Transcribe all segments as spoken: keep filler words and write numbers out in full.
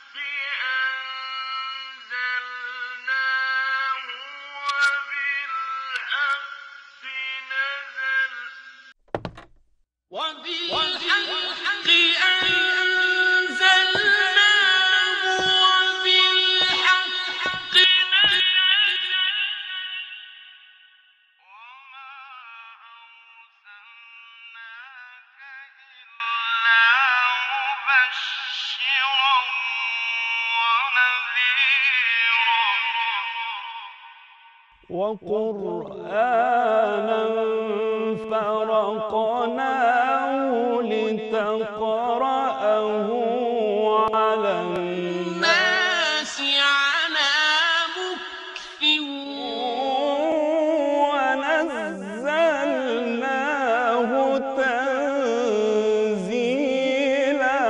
أنزلناه وبالحق نزل وبالحق أنزلناه وبالحق نزل وما أرسلناك إلا مبشرا ونذيرا وقرآنا فرقناه لتقرأه على الناس على مكث ونزلناه تنزيلا.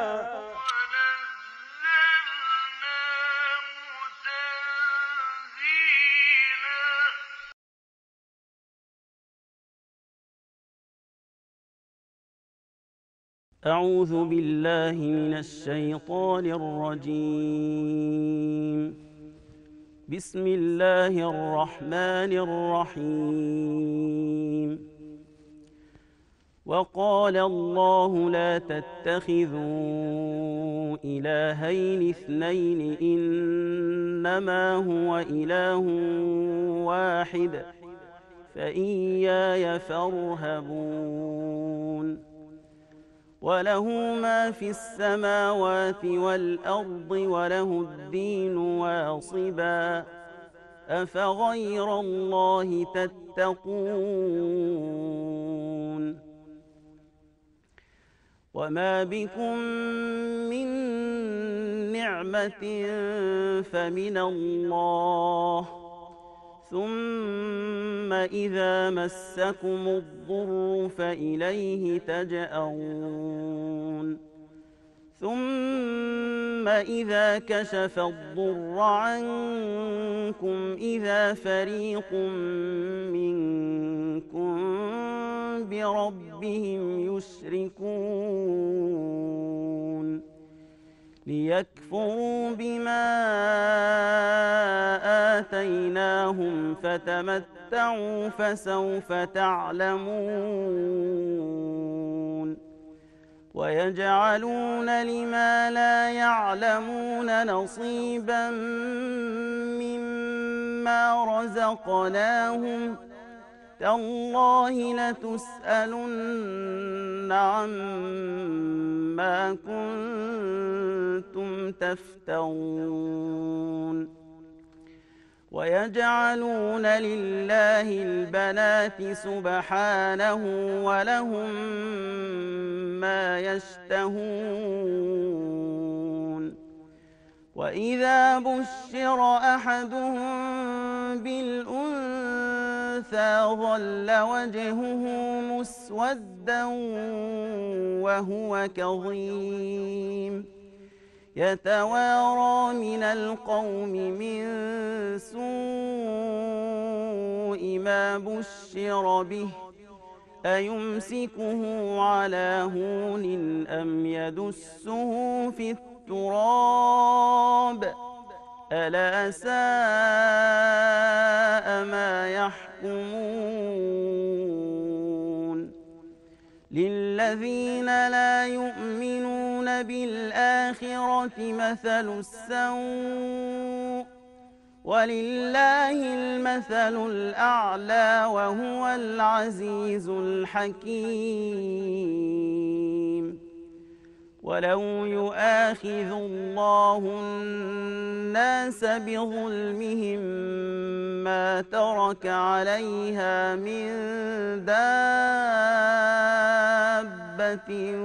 ونزلناه تنزيلا. أعوذ بالله من الشيطان الرجيم. بسم الله الرحمن الرحيم. وقال الله لا تتخذوا إلهين اثنين إنما هو إله واحد فإياي فارهبون. وله ما في السماوات والأرض وله الدين واصبا أفغير الله تتقون. وما بكم من نعمة فمن الله ثم إذا مسكم الضر فإليه تجأرون. ثم إذا كشف الضر عنكم إذا فريق منكم بربهم يشركون ليكفروا بما آتيناهم فتمتعوا فسوف تعلمون. ويجعلون لما لا يعلمون نصيبا مما رزقناهم تالله لتسألن عما كنتم تفترون. ويجعلون لله البنات سبحانه ولهم ما يشتهون. وإذا بشر أحدهم بالأنثى ظل وجهه مسودا وهو كظيم يتوارى من القوم من سوء ما بشر به أيمسكه على هون أم يدسه في التراب ألا ساء ما يحكمون. للذين لا يؤمنون بالآخرة مثل السوء ولله المثل الأعلى وهو العزيز الحكيم. ولو يؤاخذ الله الناس بظلمهم ما ترك عليها من دابة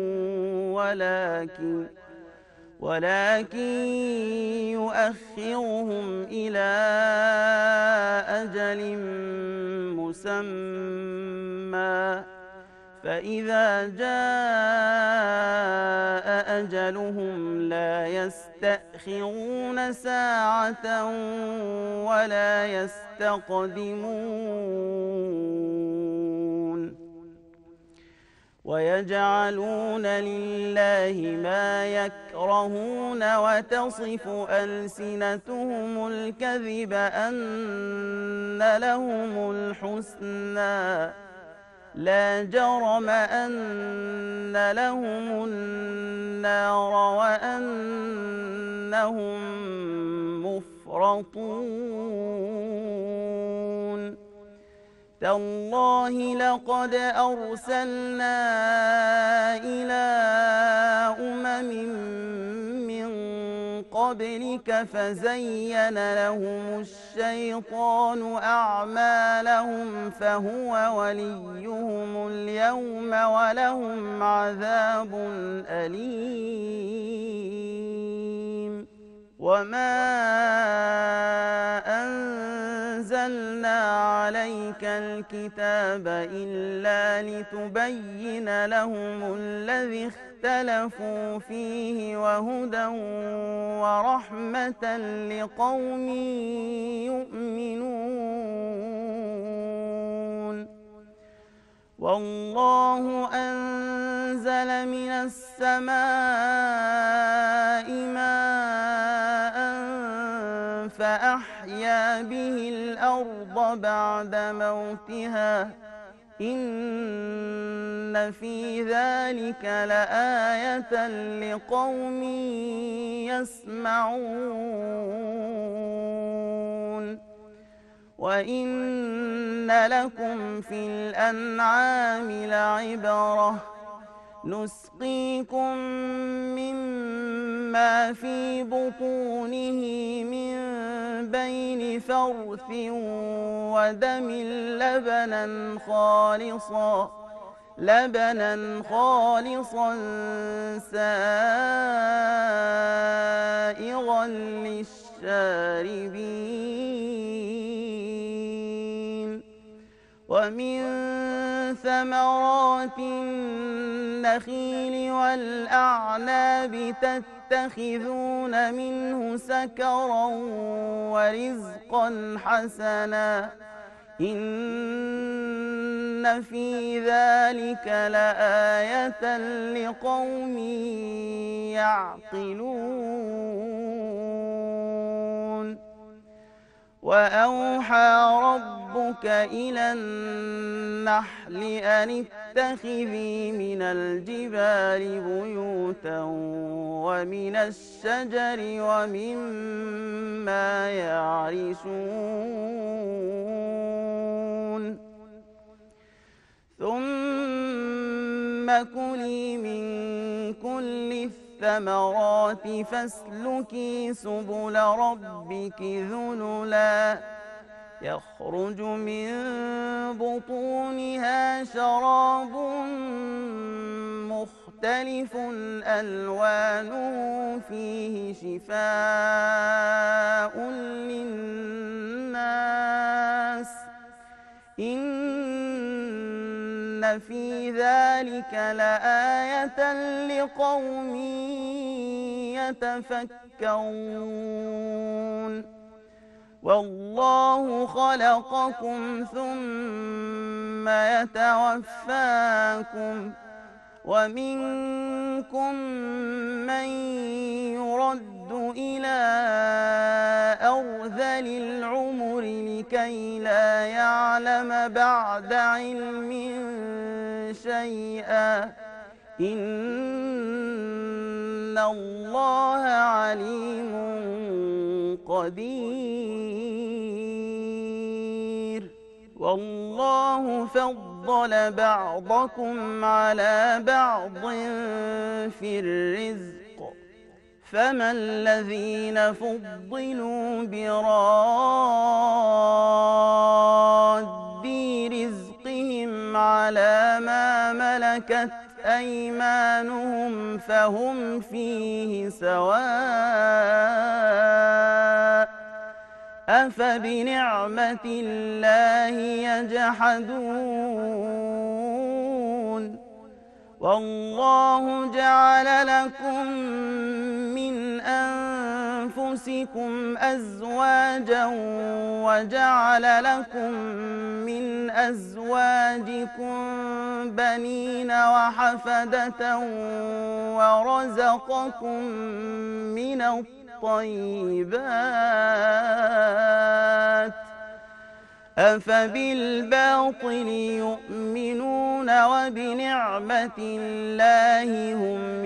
ولكن ولكن يؤخرهم إلى أجل مسمى فإذا جاء أجلهم لا يستأخرون ساعة ولا يستقدمون. ويجعلون لله ما يكرهون وتصف ألسنتهم الكذب أن لهم الحسنى لا جرم أن لهم النار وأنهم مفرطون تالله لقد أرسلنا إلى أمم من قبلك فزين لهم الشيطان أعمالهم فهو وليهم اليوم ولهم عذاب أليم وما أنزلنا عليك الكتاب إلا لتبين لهم الذي اختلفوا فيه وهدى ورحمة لقوم يؤمنون والله أنزل من السماء ماء فأحيا به الأرض بعد موتها إن في ذلك لآية لقوم يسمعون وإن لكم في الأنعام لعبرة نسقيكم مما في بطونه من بين فرث ودم لبنا خالصا لبنا خالصا سائغا للشاربين ومن ثمرات النخيل والأعناب تتخذون منه سكرا ورزقا حسنا إن في ذلك لآية لقوم يعقلون وأوحى ربك إلى النحل أن اتخذي من الجبال بيوتا ومن الشجر ومما يعرشون ثم كلي من كل الثمرات فاسلكي سبل ربك ذللا يخرج من بطونها شراب مختلف ألوانه فيه شفاء للناس إن في ذلك لآية لقوم يتفكرون والله خلقكم ثم يتوفاكم ومنكم من يرد إلى أرذل العمر لكي لا يعلم بعد علم شيئا إن الله عليم قدير والله فضل بعضكم على بعض في الرزق فما الذين فضلوا براد رزقهم على ما ملكت أيمانهم فهم فيه سواء أفبنعمة الله يجحدون والله جعل لكم من أنفسكم أنفسكم أزواجا وجعل لكم من أزواجكم بنين وحفدة ورزقكم من الطيبات أفبالباطل يؤمنون وبنعمة الله هم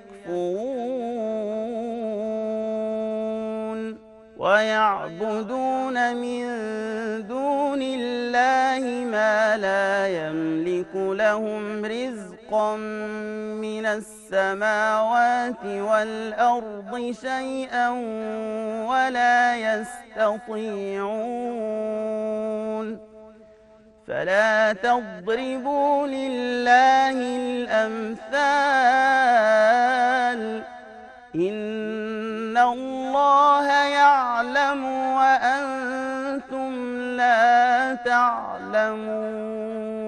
يكفرون ويعبدون من دون الله ما لا يملك لهم رزقا من السماوات والأرض شيئا ولا يستطيعون فلا تضربوا لله الأمثال إن الله يعلم وأنتم لا تعلمون